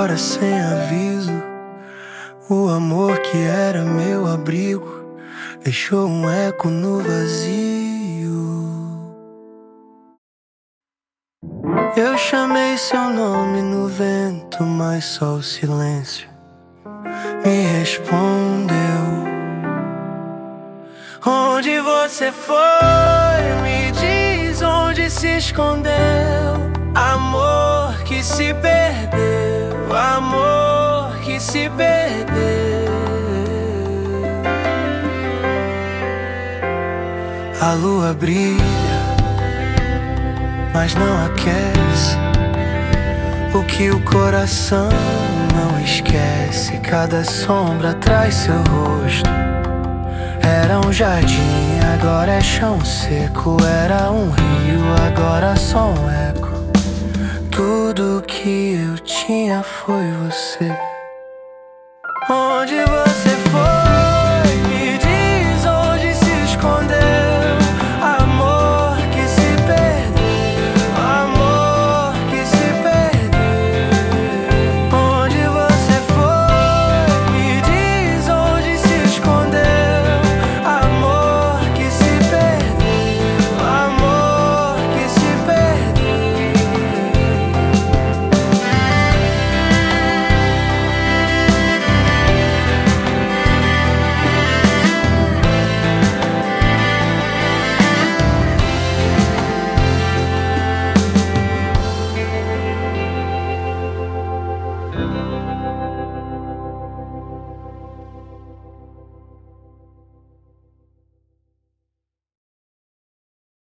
embora sem aviso. O amor que era meu abrigo deixou um eco no vazio. Eu chamei seu nome no vento, mas só o silêncio me respondeu. Onde você foi? Me diz onde se escondeu. Amor que se perdeu, amor que se perdeu. A lua brilha, mas não aquece o que o coração não esquece. Cada sombra traz seu rosto. Era um jardim, agora é chão seco. Era um rio, agora só um eco. Tudo que eu tinha foi você. Onde você